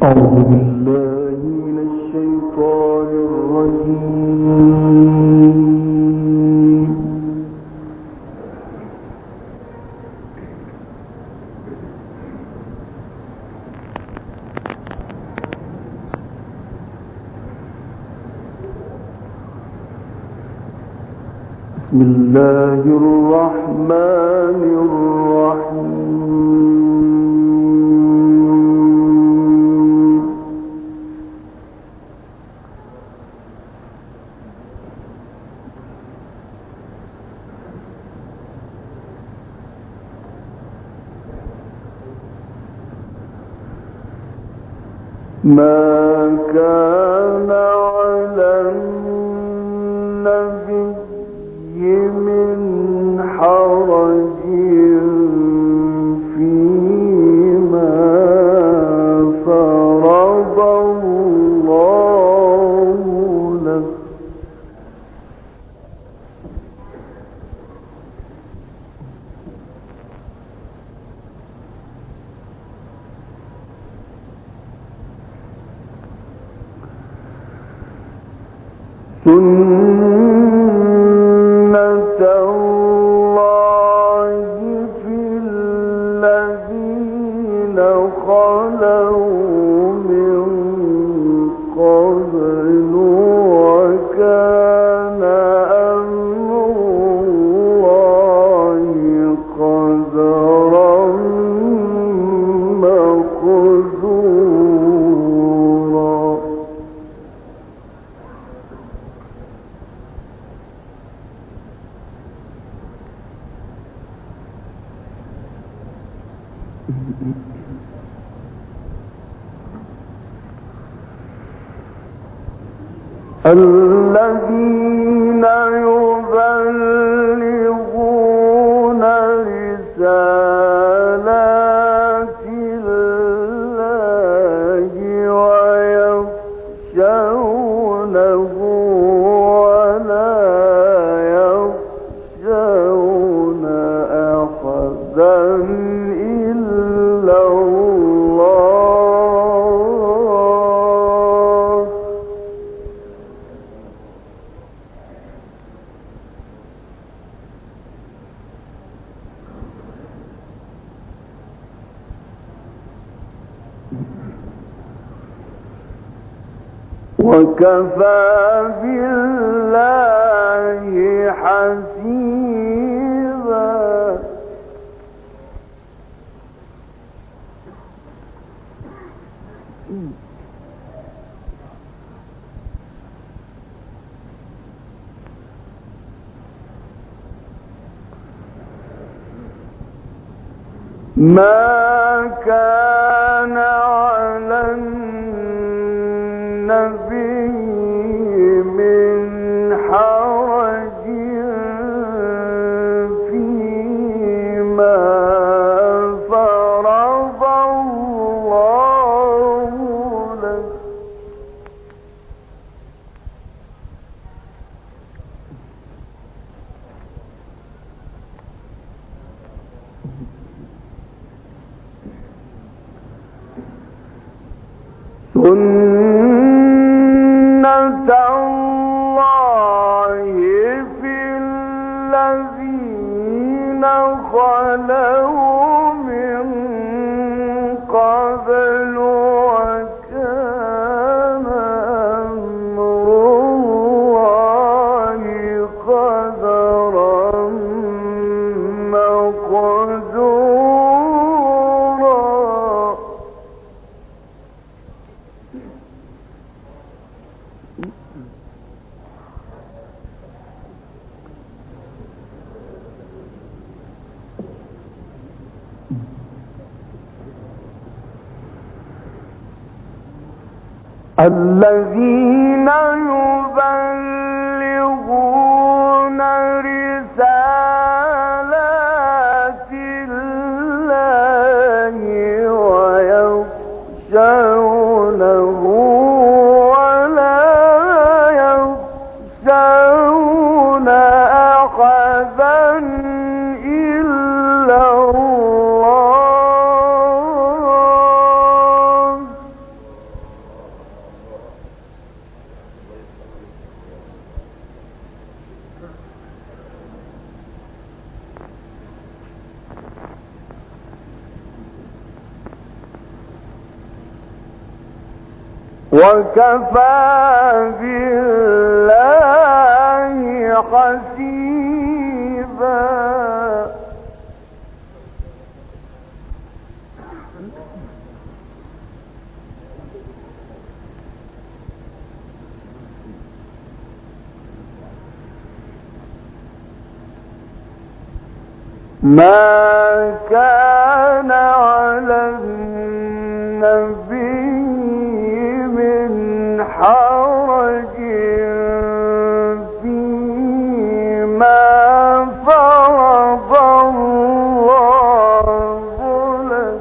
أعوذ بالله من الشيطان الرجيم. بسم الله الرحمن الرحيم. ما كان على النبي من حرج فيما فرض الله له. سنة الله في الذين خلوا من قبل وكان أمر الله قدرا مقدورا. الذين يبلغون رسالات الله ويخشونه ولا يخشون أحدا إلا الله. وكفى بالله حسيبا. ما كان على النبي من حرج فيما فرض الله له. سنة الله في الذين خلوا من قبل وكان أمر الله قدرا مقدورا. الذين يبلغون رسالات الله ويخشونه ولا يخشون أحدا إلا الله. وكفى بالله حسيبا. ما كان على النبي من حرج فيما فرض الله له،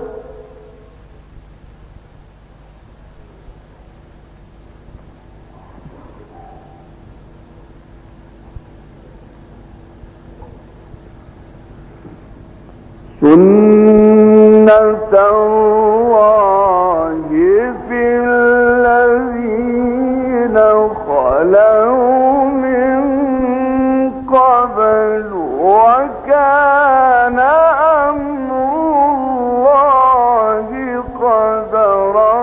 سنة الله في الذين خلوا من قبل، وكان أمر الله قدرا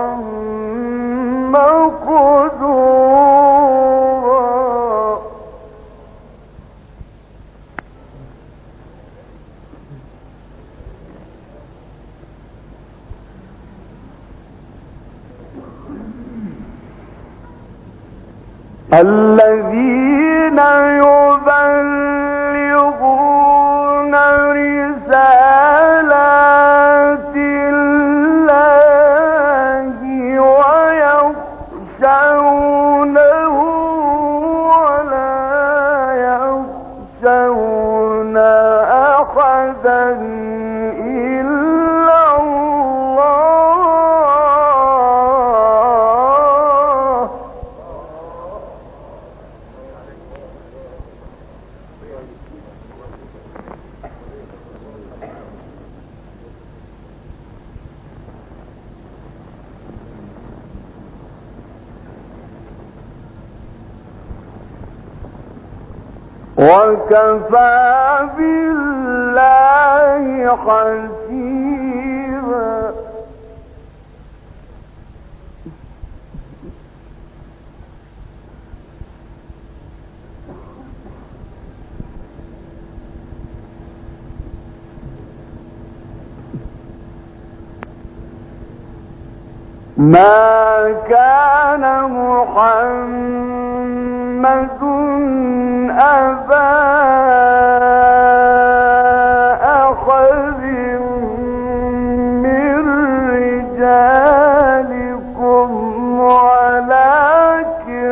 مقدورا. الذين يبلغون رسالات الله ويخشونه ولا يخشون أحدا إلا الله. وكفى بالله حسيبا. ما كان محمد أبا أحد من رجالكم ولكن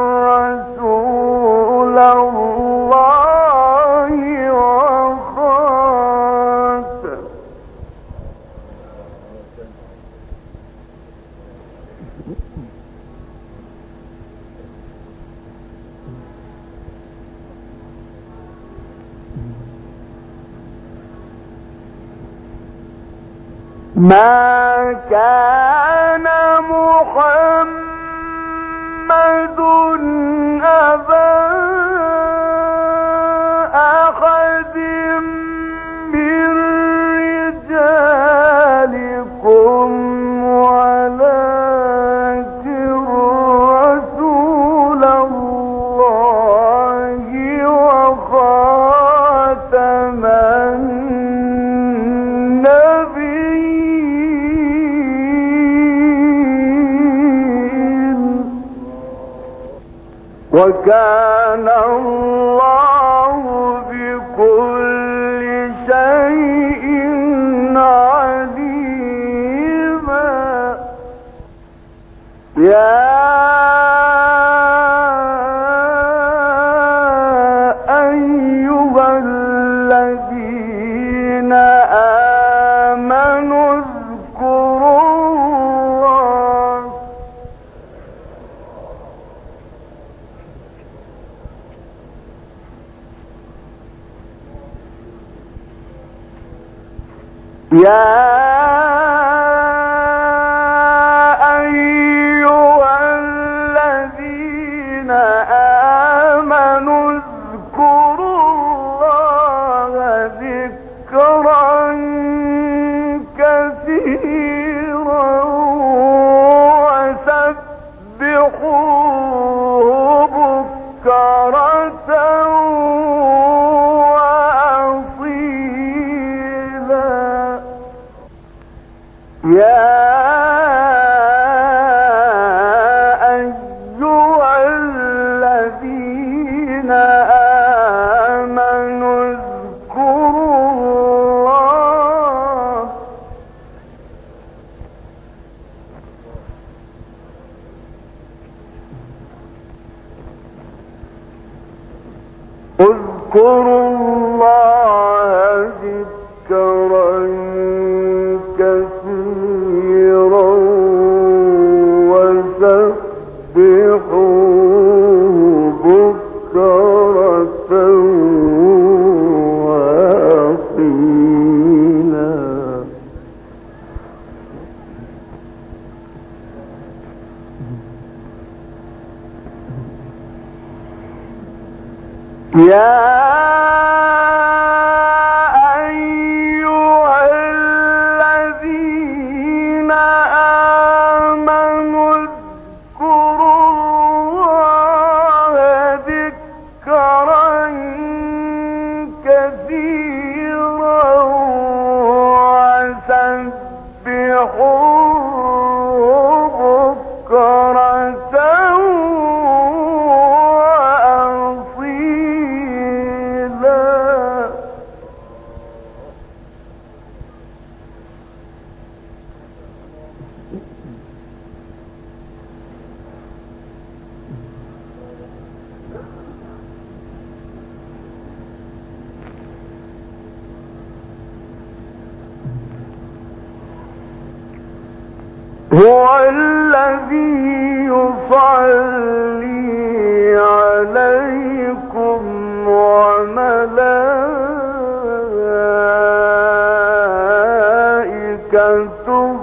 رسول الله وخاتم. ما كان محمد أبا أحد من رجالكم ولكن رسول الله وخاتم وكان الله بكل شيء عليما. يا أيها الذين آمنوا اذكروا الله يا أيها الذين آمنوا اذكروا الله ذكرا كثيرا وسبحوه اذكروا الله ذكرا كثيرا وسبحوه بكرة وأصيلا. يا أيها الذين آمنوا اذكروا الله ذكرا كثيرا وسبحوه بكرة هو الذي يصلي عليكم وملائكته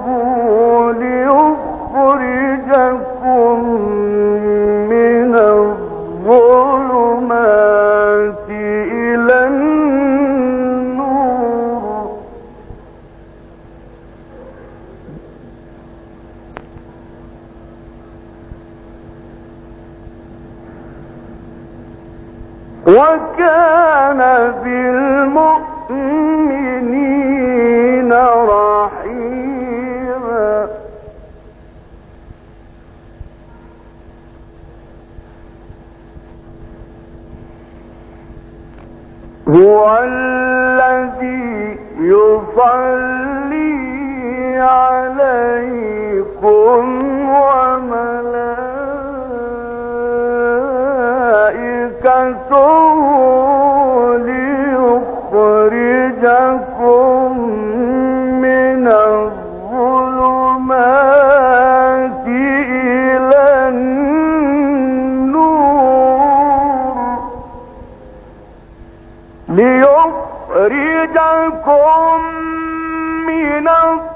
ليخرجكم من الظلمات إلى النور. وكان بالمؤمنين رحيما. هو الذي يصلي عليكم وملائكته ليخرجكم من الظلمات إلى النور. ليخرجكم من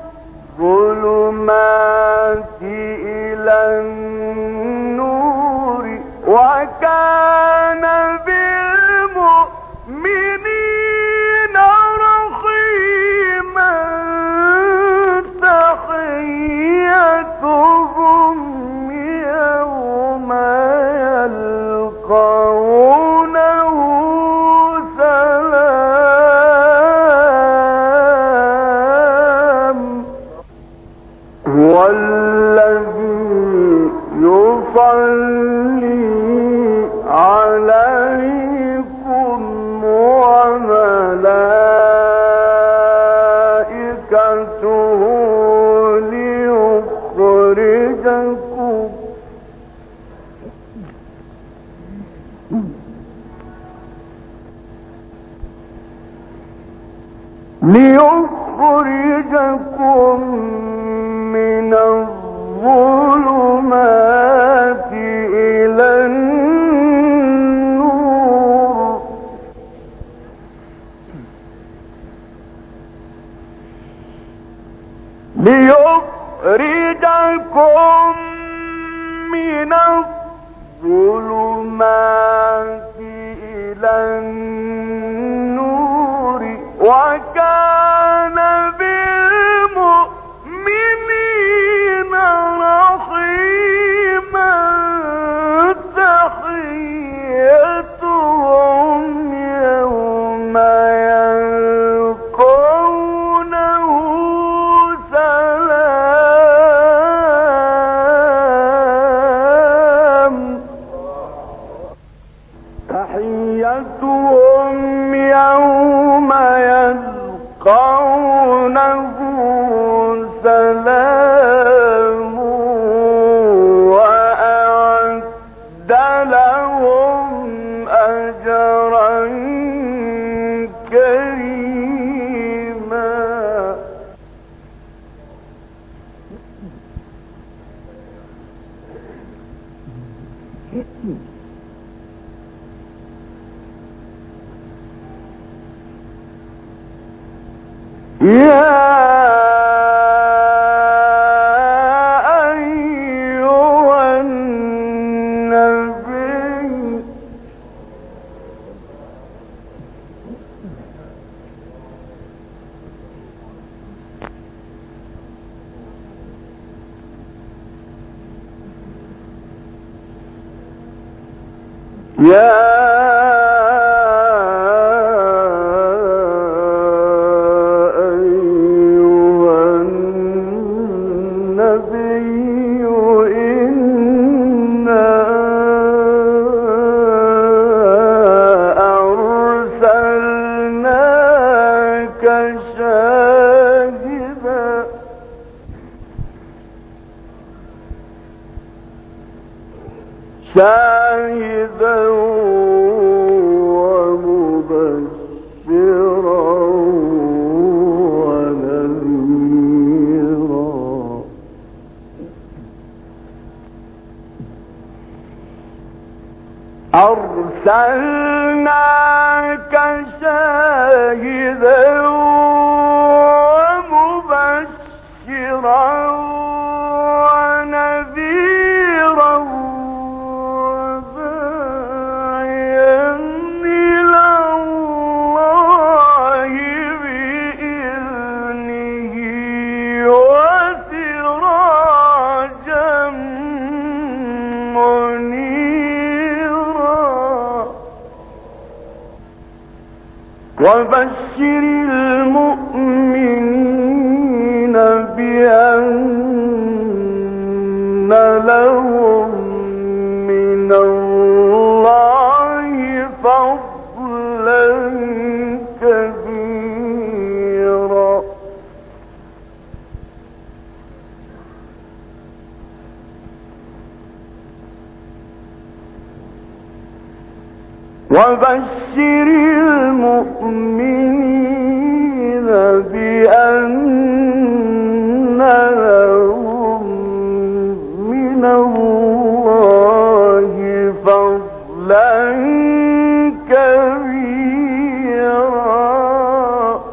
الظلمات إلى النور وكان بالمؤمنين رحيما. تحيتهم يوم يلقونه سلام. هو الذي يصلي عليكم وملائكته ليخرجكم من الظلمات إلى النور. ليخرجكم من الظلمات إلى النور وكان بالمؤمنين رحيما. تحيتهم يوم يلقونه سلام. تحيتهم يوم يلقونه شاهدا ومبشرا ونذيرا أرسلناك شاهدا ومبشرا وبشر المؤمنين بأن لهم من الله فضلا كبيرا وبشر المؤمنين بأن لهم من الله فضلا كبيرا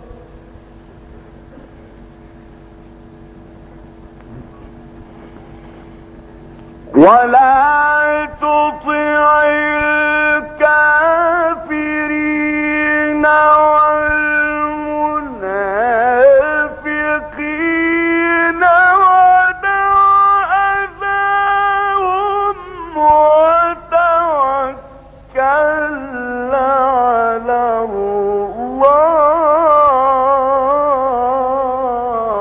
ولا تطع الكافرين والمنافقين ودع أذاهم وتوكل على الله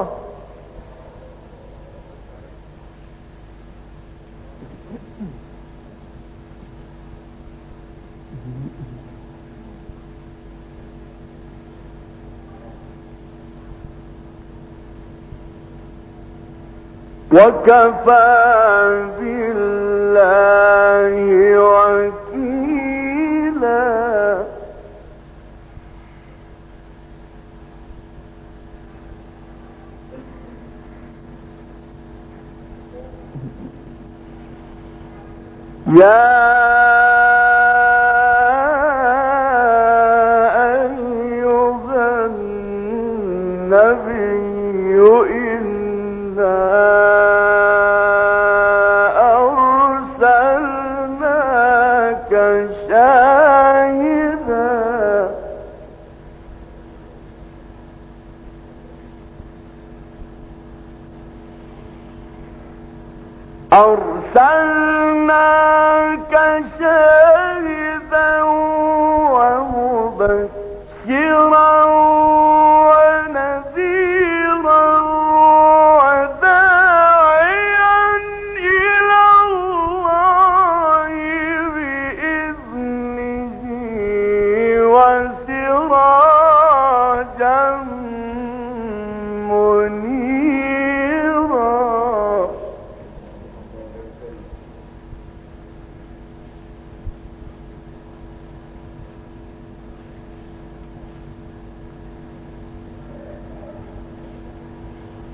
وكفى بالله وكيلا يا أيها النبي إنا أرسلناك شاهدا ومبشرا ونذيرا وداعيا إلى الله بإذنه وسراجا منيرا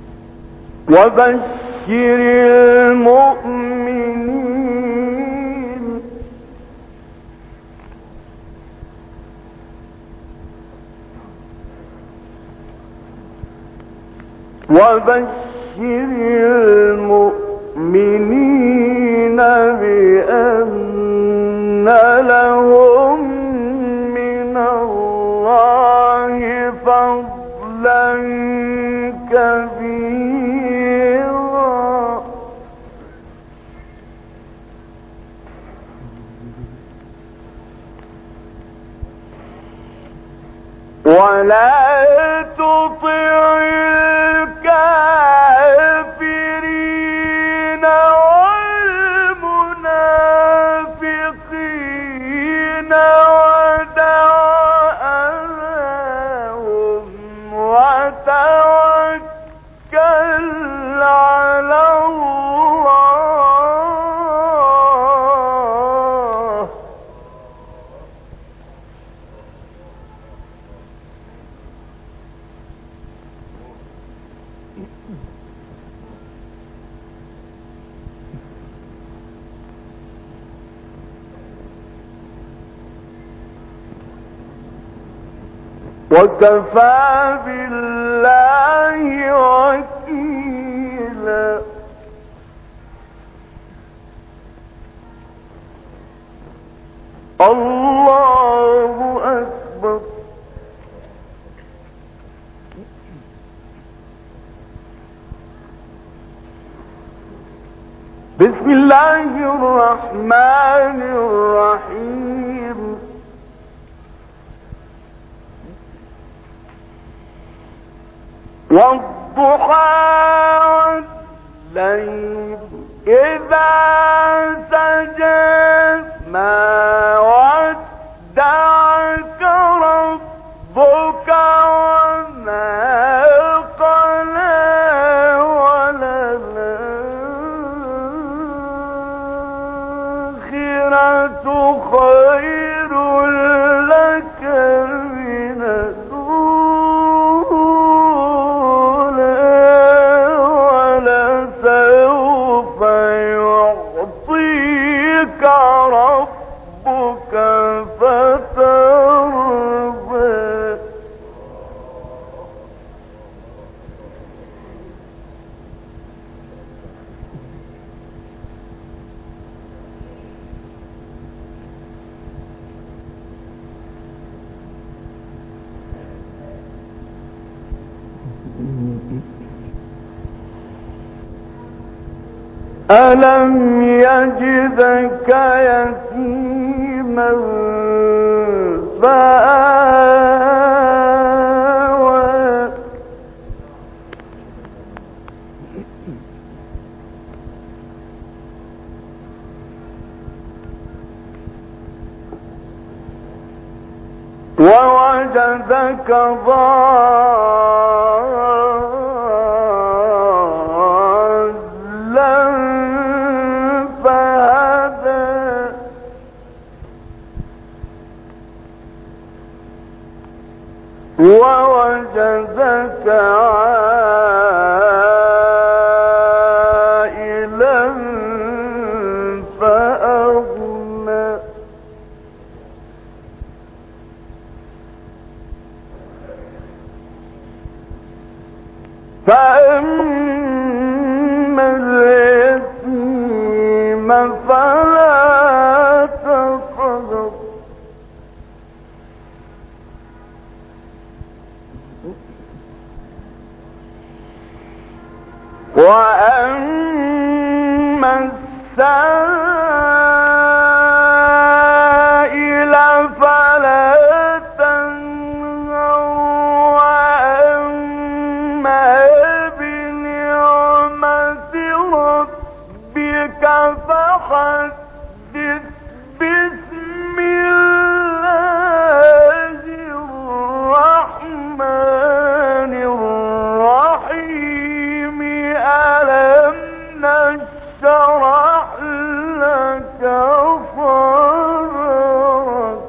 وبشر المؤمنين وبشر المؤمنين بأن لهم من الله فضلا كبيرا ولا تطع الكافرين والمنافقين ودع أذاهم وتوكل على الله وكفى بالله وكيلا الله أكبر بسم الله الرحمن الرحيم والضحى والليل إذا سجى ما ودعك ربك وما قلى وللآخرة خير لك من ربك فترضى ألم يجدك يتيما فآوى ووجدك ضالا فهدى ووجدك عائلا فأغنى فأما اليتيم فلا تقهر وأما السائل فلا تنهر وأما بنعمة ربك فحدث بسم الله الرحمن الرحيم ألم نشرح لك صدرك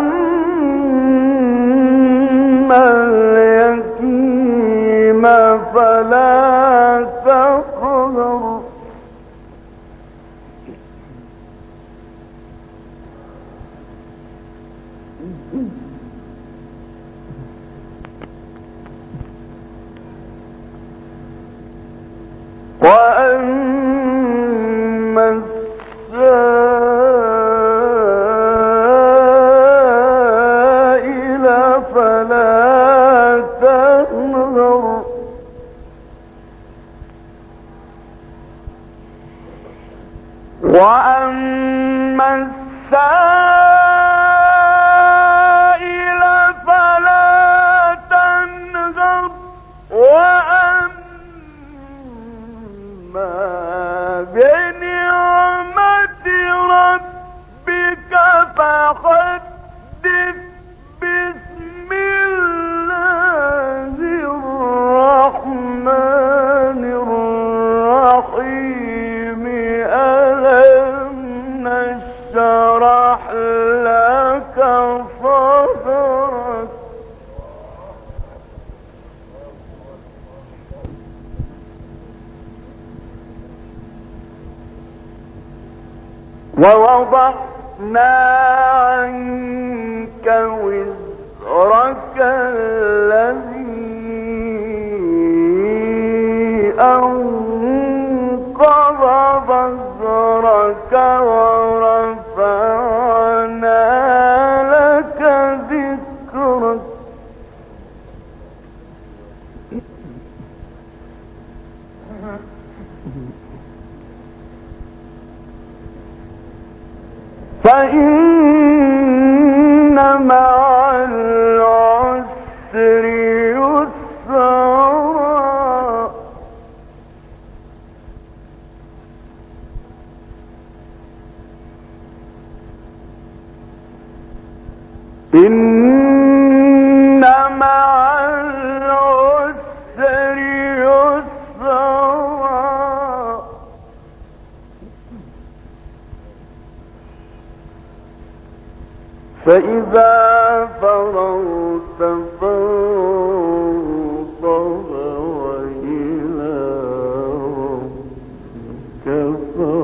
فأما اليتيم فلا تقهر وأما السائل فلا تنهر وأما السائل فلا تنهر وأما بنعمة ربك فحدث بسم الله الرحمن الرحيم ألم نشرح لك صدرك ووضعنا عنك وزرك الذي أنقض ظهرك ورفعنا لك ذكرك فإن مع العسر يسرا إن مع العسر يسرا فإذا فرغت فانصب وإلى ربك فارغب